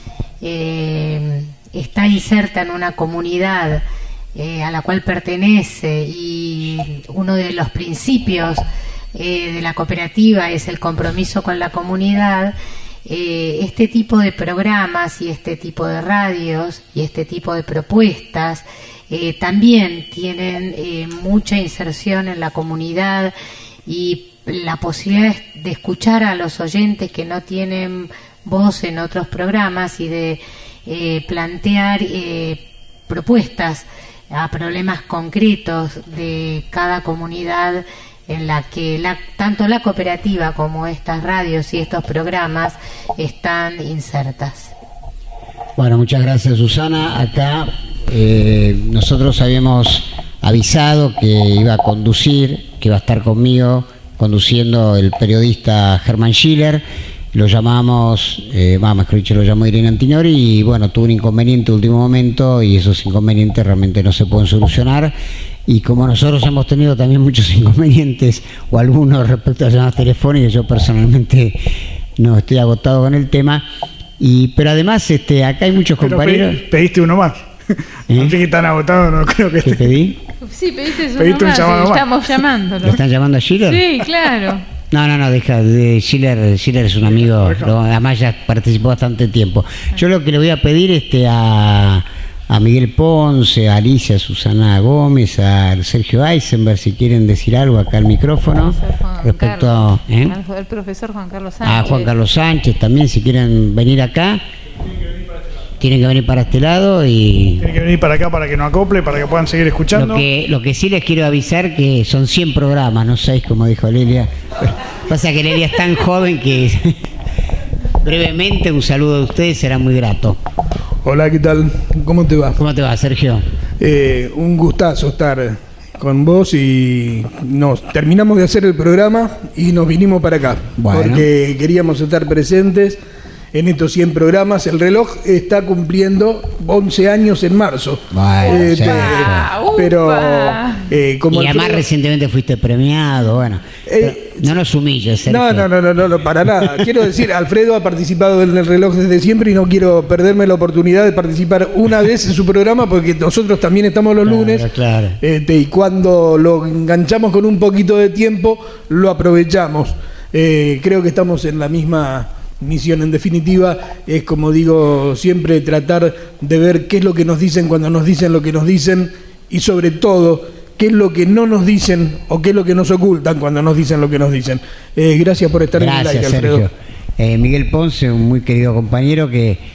eh, está inserta en una comunidad eh, a la cual pertenece, y uno de los principios eh, de la cooperativa es el compromiso con la comunidad, eh, este tipo de programas y este tipo de radios y este tipo de propuestas Eh, también tienen eh, mucha inserción en la comunidad y la posibilidad de escuchar a los oyentes que no tienen voz en otros programas y de eh, plantear eh, propuestas a problemas concretos de cada comunidad en la que la, tanto la cooperativa como estas radios y estos programas están insertas. Bueno, muchas gracias, Susana. Acá eh, nosotros habíamos avisado que iba a conducir, que iba a estar conmigo conduciendo el periodista Germán Schiller. Lo llamamos, eh, más mejor dicho, lo llamó Irene Antinori y bueno, tuvo un inconveniente en último momento y esos inconvenientes realmente no se pueden solucionar. Y como nosotros hemos tenido también muchos inconvenientes o algunos respecto a las llamadas telefónicas, yo personalmente no estoy agotado con el tema. Y pero además este acá hay muchos Pero compañeros. pedí- pediste uno más. ¿Eh? Así que están agotados, no creo que ¿Qué esté. pedí? Sí, pediste eso Pediste un nomás, llamado y más. estamos llamándolo. ¿Lo están llamando a Schiller? Sí, claro. No, no, no, deja, de Schiller, Schiller es un amigo, lo- además ya participó bastante tiempo. Yo lo que le voy a pedir este a, a Miguel Ponce, a Alicia, a Susana Gómez, a Sergio Eisenberg, si quieren decir algo acá al micrófono, Juan respecto Carlos, a, ¿eh? al- el profesor Juan Carlos Sánchez. a Juan Carlos Sánchez también, si quieren venir acá, tienen que venir para este lado y... Tienen que venir para acá para que nos acople, para que puedan seguir escuchando. Lo que, lo que sí les quiero avisar que son cien programas, no seis como dijo Lelia. Pasa que Lelia es tan joven que brevemente un saludo de ustedes será muy grato. Hola, ¿qué tal? ¿Cómo te va? ¿Cómo te va, Sergio? Eh, un gustazo estar con vos y nos terminamos de hacer el programa y nos vinimos para acá. Bueno. Porque queríamos estar presentes en estos cien programas. El reloj está cumpliendo once años en marzo. Bueno, Eh, sí, te- sí. pero eh, como y además Alfredo- recientemente fuiste premiado, bueno. Eh, pero no nos humilles, Sergio. No, no, no, no, no, no, para nada. Quiero decir, Alfredo ha participado en el reloj desde siempre y no quiero perderme la oportunidad de participar una vez en su programa porque nosotros también estamos los Claro, lunes. claro. Este, y cuando lo enganchamos con un poquito de tiempo, lo aprovechamos. Eh, creo que estamos en la misma misión. En definitiva, es como digo siempre, tratar de ver qué es lo que nos dicen cuando nos dicen lo que nos dicen y sobre todo qué es lo que no nos dicen o qué es lo que nos ocultan cuando nos dicen lo que nos dicen. Eh, gracias por estar en el Gracias, aire, Alfredo. Sergio. Eh, Miguel Ponce, un muy querido compañero que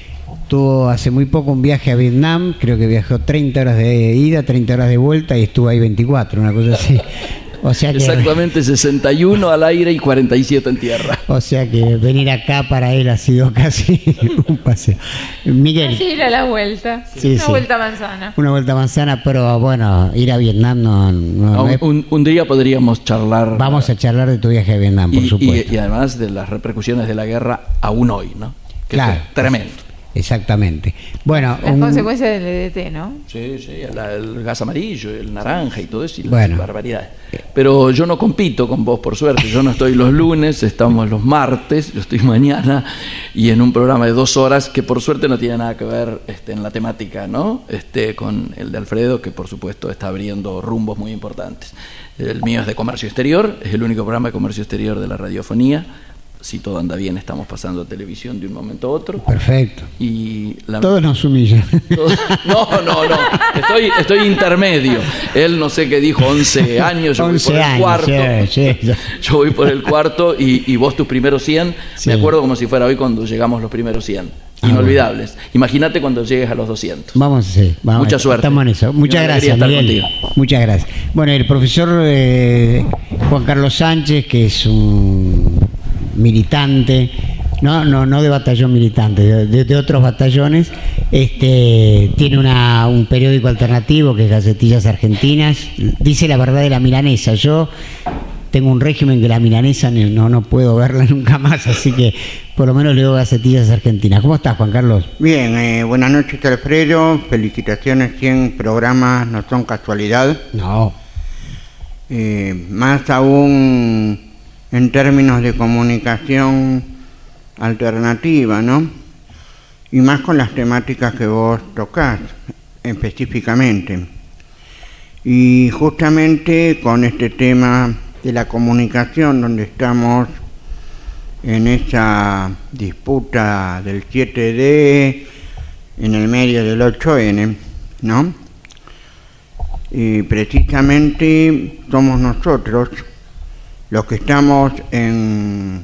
tuvo hace muy poco un viaje a Vietnam, creo que viajó treinta horas de ida, treinta horas de vuelta y estuvo ahí veinticuatro, una cosa así. O sea que, exactamente sesenta y uno al aire y cuarenta y siete en tierra. O sea que venir acá para él ha sido casi un paseo. Miguel. Casi ir a la vuelta. Sí, una sí. vuelta manzana. Una vuelta manzana, pero bueno, ir a Vietnam no... no, no un, es... un, un día podríamos charlar... Vamos a charlar de tu viaje a Vietnam, por y, supuesto. Y, y además de las repercusiones de la guerra aún hoy, ¿no? Que claro. Es tremendo. Exactamente. Bueno, las un... consecuencias del E D T, ¿no? Sí, sí, el, el gas amarillo, el naranja y todo eso, y las bueno. barbaridades. Pero yo no compito con vos, por suerte. Yo no estoy los lunes, estamos los martes, yo estoy mañana, y en un programa de dos horas que por suerte no tiene nada que ver este, en la temática, ¿no? Este, con el de Alfredo, que por supuesto está abriendo rumbos muy importantes. El mío es de comercio exterior, es el único programa de comercio exterior de la radiofonía. Si todo anda bien, estamos pasando a televisión de un momento a otro. Perfecto. Y la... Todos nos humillan. Todos... No, no, no. Estoy, estoy intermedio. Él no sé qué dijo, once años, yo voy por el años, cuarto. Sí, sí. Yo voy por el cuarto y, y vos tus primeros cien. Sí. Me acuerdo como si fuera hoy cuando llegamos los primeros cien. Inolvidables. Ah, bueno. Imagínate cuando llegues a los doscientos. Vamos, sí. Vamos, Mucha suerte. Estamos en eso. Muchas gracias, Miguel. Muchas gracias. Bueno, el profesor eh, Juan Carlos Sánchez, que es un militante, no, no, no de batallón militante, de, de otros batallones, este, tiene una, un periódico alternativo que es Gacetillas Argentinas, dice la verdad de la milanesa. Yo tengo un régimen que la milanesa no, no puedo verla nunca más, así que por lo menos leo Gacetillas Argentinas. ¿Cómo estás, Juan Carlos? Bien, eh, buenas noches, Alfredo. Felicitaciones, cien programas no son casualidad. No. Eh, más aún en términos de comunicación alternativa, ¿no? Y más con las temáticas que vos tocás específicamente. Y justamente con este tema de la comunicación, donde estamos en esa disputa del siete D en el medio del ocho ene, ¿no? Y precisamente somos nosotros los que estamos en,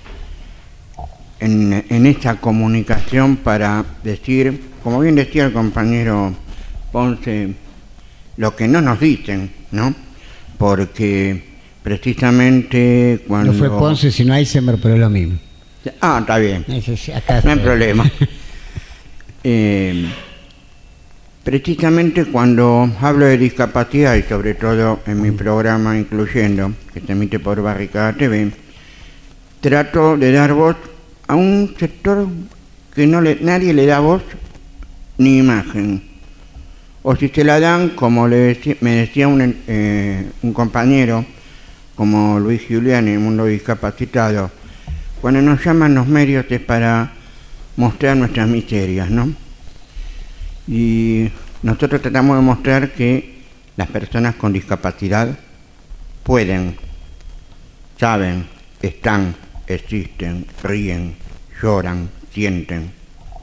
en, en esta comunicación para decir, como bien decía el compañero Ponce, lo que no nos dicen, ¿no? Porque precisamente cuando... No fue Ponce, sino Eisenberg, pero es lo mismo. Ah, está bien. Acá no hay problema. eh, Precisamente cuando hablo de discapacidad, y sobre todo en mi programa Incluyendo, que se emite por Barricada T V, trato de dar voz a un sector que no le, nadie le da voz ni imagen. O si se la dan, como le decía, me decía un, eh, un compañero, como Luis Giuliani, en Mundo Discapacitado, cuando nos llaman los medios es para mostrar nuestras miserias, ¿no? Y nosotros tratamos de mostrar que las personas con discapacidad pueden, saben, están, existen, ríen, lloran, sienten.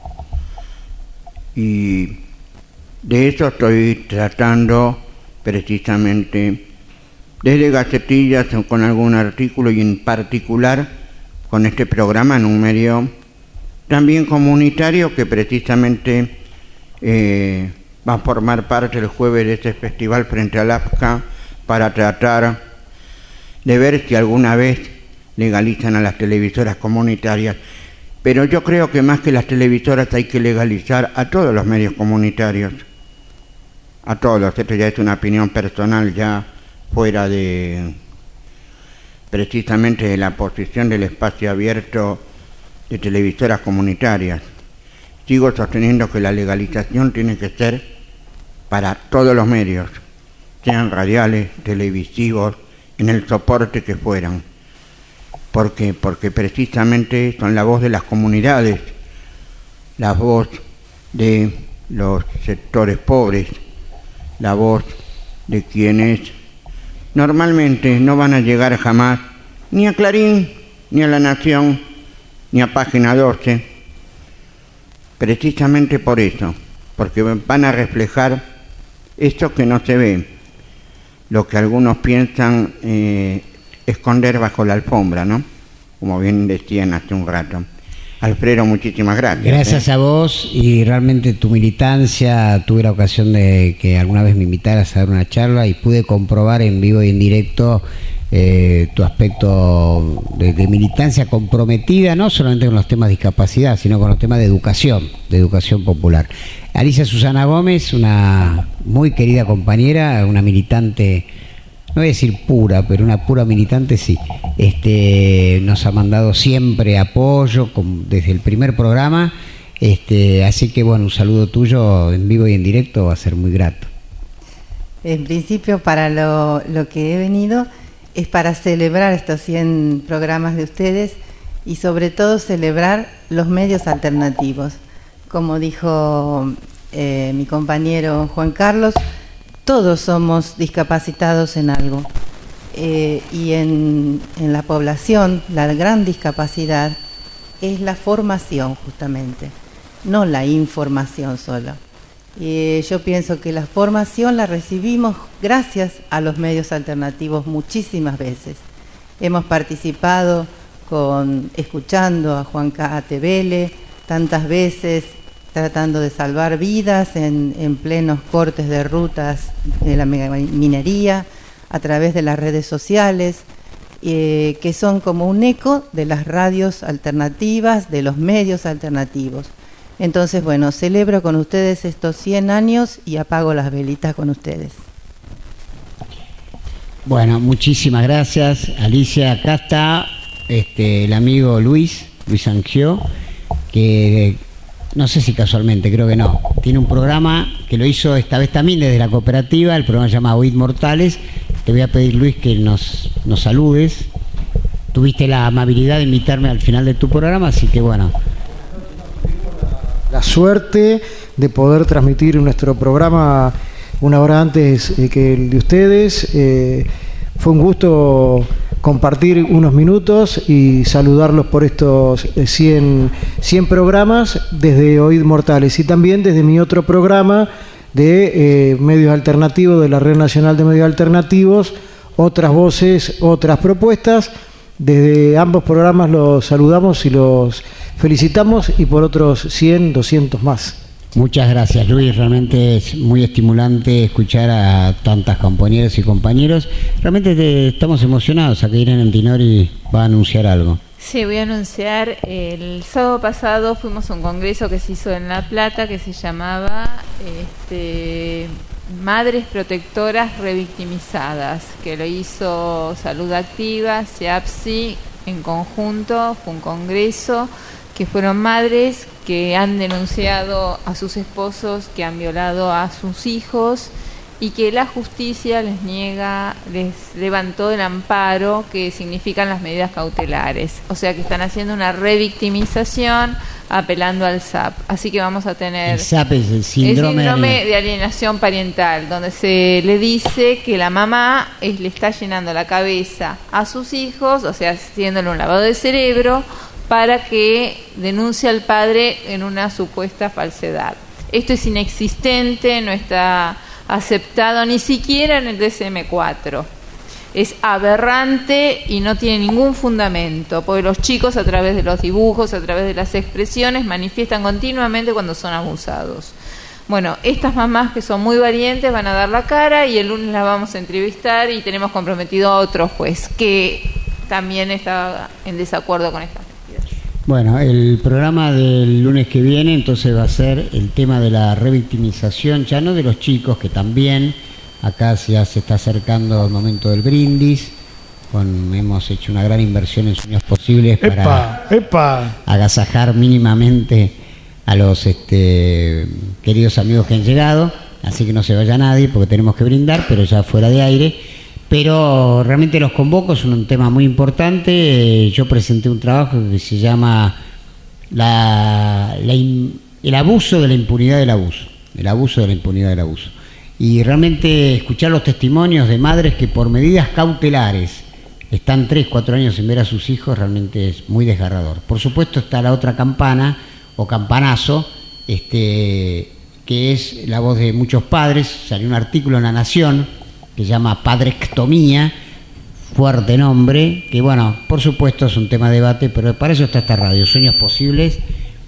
Y de eso estoy tratando precisamente desde Gacetillas con algún artículo y en particular con este programa en un medio también comunitario que precisamente Eh, va a formar parte el jueves de este festival frente al A F C A para tratar de ver si alguna vez legalizan a las televisoras comunitarias. Pero yo creo que más que las televisoras hay que legalizar a todos los medios comunitarios, a todos. Esto ya es una opinión personal, ya fuera de precisamente de la posición del espacio abierto de televisoras comunitarias. Sigo sosteniendo que la legalización tiene que ser para todos los medios, sean radiales, televisivos, en el soporte que fueran. ¿Por qué? Porque precisamente son la voz de las comunidades, la voz de los sectores pobres, la voz de quienes normalmente no van a llegar jamás ni a Clarín, ni a La Nación, ni a Página doce, precisamente por eso, porque van a reflejar esto que no se ve, lo que algunos piensan eh, esconder bajo la alfombra, ¿no? Como bien decían hace un rato. Alfredo, muchísimas gracias. Gracias ¿eh? a vos y realmente tu militancia. Tuve la ocasión de que alguna vez me invitaras a dar una charla y pude comprobar en vivo y en directo eh, tu aspecto de, de militancia comprometida, no solamente con los temas de discapacidad, sino con los temas de educación, de educación popular. Alicia Susana Gómez, una muy querida compañera, una militante, no voy a decir pura, pero una pura militante sí. Este, nos ha mandado siempre apoyo con, desde el primer programa. Este, así que bueno, un saludo tuyo en vivo y en directo va a ser muy grato. En principio, para lo, lo que he venido es para celebrar estos cien programas de ustedes y sobre todo celebrar los medios alternativos. Como dijo eh, mi compañero Juan Carlos, todos somos discapacitados en algo. Eh, y en, en la población, la gran discapacidad es la formación justamente, no la información solo. Y yo pienso que la formación la recibimos gracias a los medios alternativos muchísimas veces. Hemos participado con, escuchando a Juan K. Tevele tantas veces, tratando de salvar vidas en, en plenos cortes de rutas de la minería, a través de las redes sociales, eh, que son como un eco de las radios alternativas, de los medios alternativos. Entonces, bueno, celebro con ustedes estos cien años y apago las velitas con ustedes. Bueno, muchísimas gracias, Alicia. Acá está este, el amigo Luis, Luis Angió, que no sé si casualmente, creo que no, tiene un programa que lo hizo esta vez también desde la cooperativa, el programa se llama Oíd Mortales. Te voy a pedir, Luis, que nos, nos saludes. Tuviste la amabilidad de invitarme al final de tu programa, así que bueno. La suerte de poder transmitir nuestro programa una hora antes que el de ustedes. Eh, fue un gusto compartir unos minutos y saludarlos por estos cien, cien programas desde Oíd Mortales y también desde mi otro programa de eh, medios alternativos, de la Red Nacional de Medios Alternativos, Otras Voces, Otras Propuestas. Desde ambos programas los saludamos y los felicitamos y por otros cien, doscientos más. Muchas gracias, Luis. Realmente es muy estimulante escuchar a tantas compañeras y compañeros. Realmente te, estamos emocionados a que Irene Antinori va a anunciar algo. Sí, voy a anunciar. El sábado pasado fuimos a un congreso que se hizo en La Plata que se llamaba este, Madres Protectoras Revictimizadas, que lo hizo Salud Activa, SEAPSI, en conjunto. Fue un congreso que fueron madres que han denunciado a sus esposos que han violado a sus hijos y que la justicia les niega, les levantó el amparo que significan las medidas cautelares. O sea que están haciendo una revictimización apelando al S A P. Así que vamos a tener el S A P es el síndrome, el síndrome de... de alienación parental, donde se le dice que la mamá es, le está llenando la cabeza a sus hijos, o sea, haciéndole un lavado de cerebro para que denuncie al padre en una supuesta falsedad. Esto es inexistente, no está aceptado ni siquiera en el D S M cuatro. Es aberrante y no tiene ningún fundamento, porque los chicos a través de los dibujos, a través de las expresiones, manifiestan continuamente cuando son abusados. Bueno, estas mamás que son muy valientes van a dar la cara y el lunes las vamos a entrevistar y tenemos comprometido a otro juez que también está en desacuerdo con esta. Bueno, el programa del lunes que viene entonces va a ser el tema de la revictimización, ya no de los chicos, que también acá ya se está acercando el momento del brindis, con, hemos hecho una gran inversión en Sueños Posibles para epa, epa. agasajar mínimamente a los este, queridos amigos que han llegado, así que no se vaya nadie porque tenemos que brindar, pero ya fuera de aire. Pero realmente los convoco, es un tema muy importante. Yo presenté un trabajo que se llama la, la in, el abuso de la impunidad del abuso, el abuso de la impunidad del abuso. Y realmente escuchar los testimonios de madres que por medidas cautelares están tres, cuatro años sin ver a sus hijos, realmente es muy desgarrador. Por supuesto está la otra campana o campanazo, este, que es la voz de muchos padres. Salió un artículo en La Nación que se llama Padrectomía, fuerte nombre, que bueno, por supuesto es un tema de debate, pero para eso está esta radio, Sueños Posibles.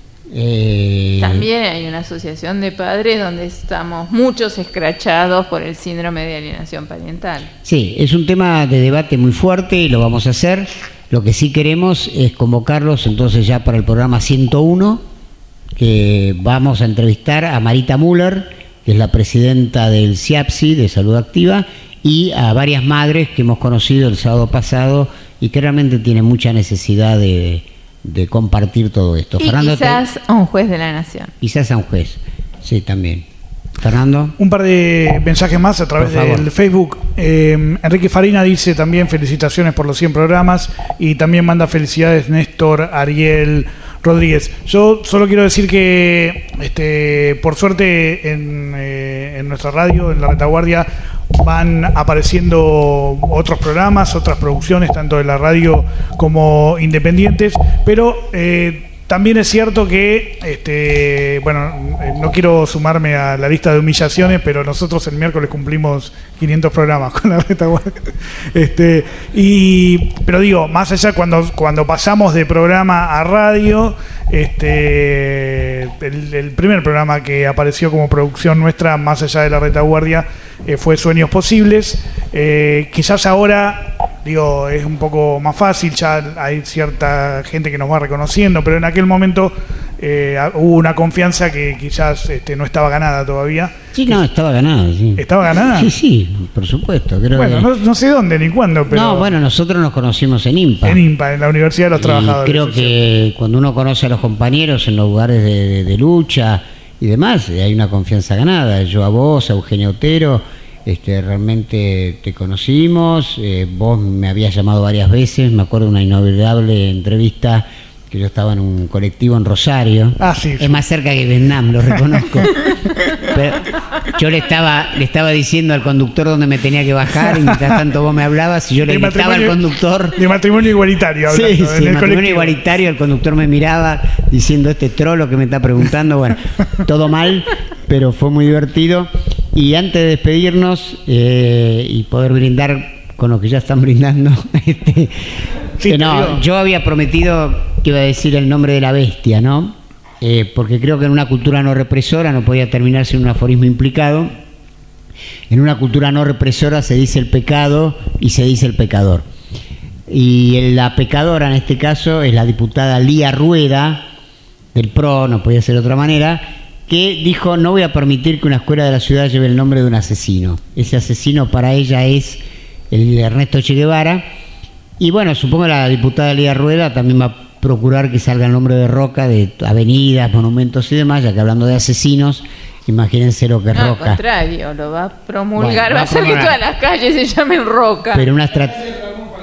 Eh, También hay una asociación de padres donde estamos muchos escrachados por el síndrome de alienación parental. Sí, es un tema de debate muy fuerte y lo vamos a hacer. Lo que sí queremos es convocarlos entonces ya para el programa ciento uno, que vamos a entrevistar a Marita Müller, que es la presidenta del C I A P S I, de Salud Activa, y a varias madres que hemos conocido el sábado pasado y que realmente tienen mucha necesidad de, de compartir todo esto. Y Fernando, quizás te... a un juez de la nación. Quizás a un juez, sí, también. Fernando. Un par de mensajes más a través del Facebook. Eh, Enrique Farina dice también felicitaciones por los cien programas y también manda felicidades Néstor Ariel Rodríguez. Yo solo quiero decir que este, por suerte en, eh, en nuestra radio, en La Retaguardia, van apareciendo otros programas, otras producciones, tanto de la radio como independientes, pero eh, también es cierto que, este, bueno, no quiero sumarme a la lista de humillaciones, pero nosotros el miércoles cumplimos quinientos programas con La Retaguardia. Este, y, pero digo, más allá, cuando, cuando pasamos de programa a radio, este, el, el primer programa que apareció como producción nuestra, más allá de La Retaguardia, eh, fue Sueños Posibles. Eh, quizás ahora, digo, es un poco más fácil, ya hay cierta gente que nos va reconociendo, pero en aquel momento eh, hubo una confianza que quizás este, no estaba ganada todavía. Sí, no, estaba ganada. Sí. ¿Estaba ganada? Sí, sí, por supuesto. Creo bueno, que... no, no sé dónde ni cuándo, pero... No, bueno, nosotros nos conocimos en IMPA. En IMPA, en la Universidad de los y Trabajadores. creo que cuando uno conoce a los compañeros en los lugares de, de, de lucha y demás, hay una confianza ganada. Yo a vos, a Eugenio Otero, este, realmente te conocimos, eh, vos me habías llamado varias veces, me acuerdo de una inolvidable entrevista que yo estaba en un colectivo en Rosario. Ah, sí, sí. Es más cerca que Vietnam, lo reconozco. Pero yo le estaba, le estaba diciendo al conductor dónde me tenía que bajar y mientras tanto vos me hablabas y yo le gritaba al conductor. De matrimonio igualitario, hablando, sí, sí, en el matrimonio colectivo. igualitario, el conductor me miraba diciendo este trolo que me está preguntando. Bueno, todo mal, pero fue muy divertido. Y antes de despedirnos eh, y poder brindar con lo que ya están brindando, este, sí, que no, yo había prometido que iba a decir el nombre de la bestia, ¿no? Eh, porque creo que en una cultura no represora no podía terminar sin un aforismo implicado. En una cultura no represora se dice el pecado y se dice el pecador. Y la pecadora en este caso es la diputada Lía Rueda, del P R O, no podía ser de otra manera, que dijo: no voy a permitir que una escuela de la ciudad lleve el nombre de un asesino. Ese asesino para ella es el Ernesto Che Guevara. Y bueno, supongo que la diputada Lía Rueda también va a procurar que salga el nombre de Roca, de avenidas, monumentos y demás, ya que hablando de asesinos, imagínense lo que es no, Roca. Al contrario, lo va a promulgar, bueno, va, va a hacer que promulgar. todas las calles se llamen Roca. Pero una estrategia...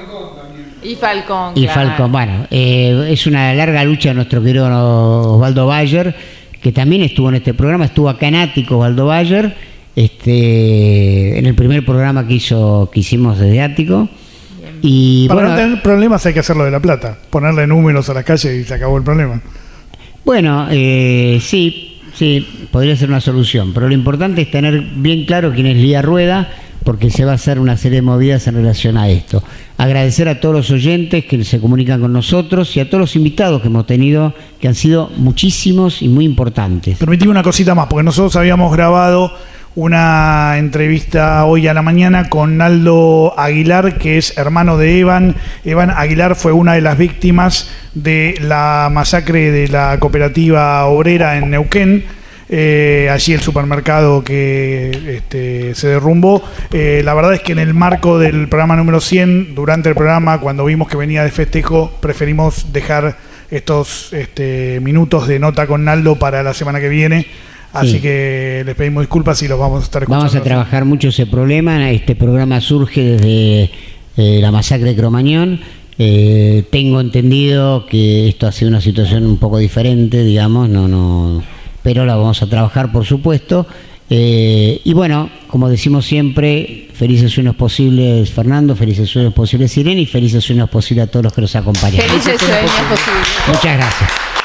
Y Falcón. Y claro. Falcón, bueno, eh, es una larga lucha de nuestro querido Osvaldo Bayer, que también estuvo en este programa, estuvo acá en Ático Osvaldo Bayer, este, en el primer programa que hizo que hicimos desde Ático. Y Para bueno, no tener problemas hay que hacerlo de La Plata, ponerle números a las calles y se acabó el problema. Bueno, eh, sí, sí, podría ser una solución, pero lo importante es tener bien claro quién es Lía Rueda, porque se va a hacer una serie de movidas en relación a esto. Agradecer a todos los oyentes que se comunican con nosotros y a todos los invitados que hemos tenido, que han sido muchísimos y muy importantes. Permitime una cosita más, porque nosotros habíamos grabado una entrevista hoy a la mañana con Naldo Aguilar, que es hermano de Evan. Evan Aguilar fue una de las víctimas de la masacre de la cooperativa obrera en Neuquén. Eh, allí el supermercado que este, se derrumbó. Eh, la verdad es que en el marco del programa número cien, durante el programa, cuando vimos que venía de festejo, preferimos dejar estos este, minutos de nota con Naldo para la semana que viene. Así Sí. que les pedimos disculpas y los vamos a estar escuchando. Vamos a trabajar mucho ese problema. Este programa surge desde eh, la masacre de Cromañón. Eh, tengo entendido que esto ha sido una situación un poco diferente, digamos, no, no, pero la vamos a trabajar, por supuesto. Eh, y bueno, como decimos siempre, felices sueños posibles, Fernando, felices sueños posibles, Irene, y felices sueños posibles a todos los que nos acompañan. Felices sueños posibles. Muchas gracias.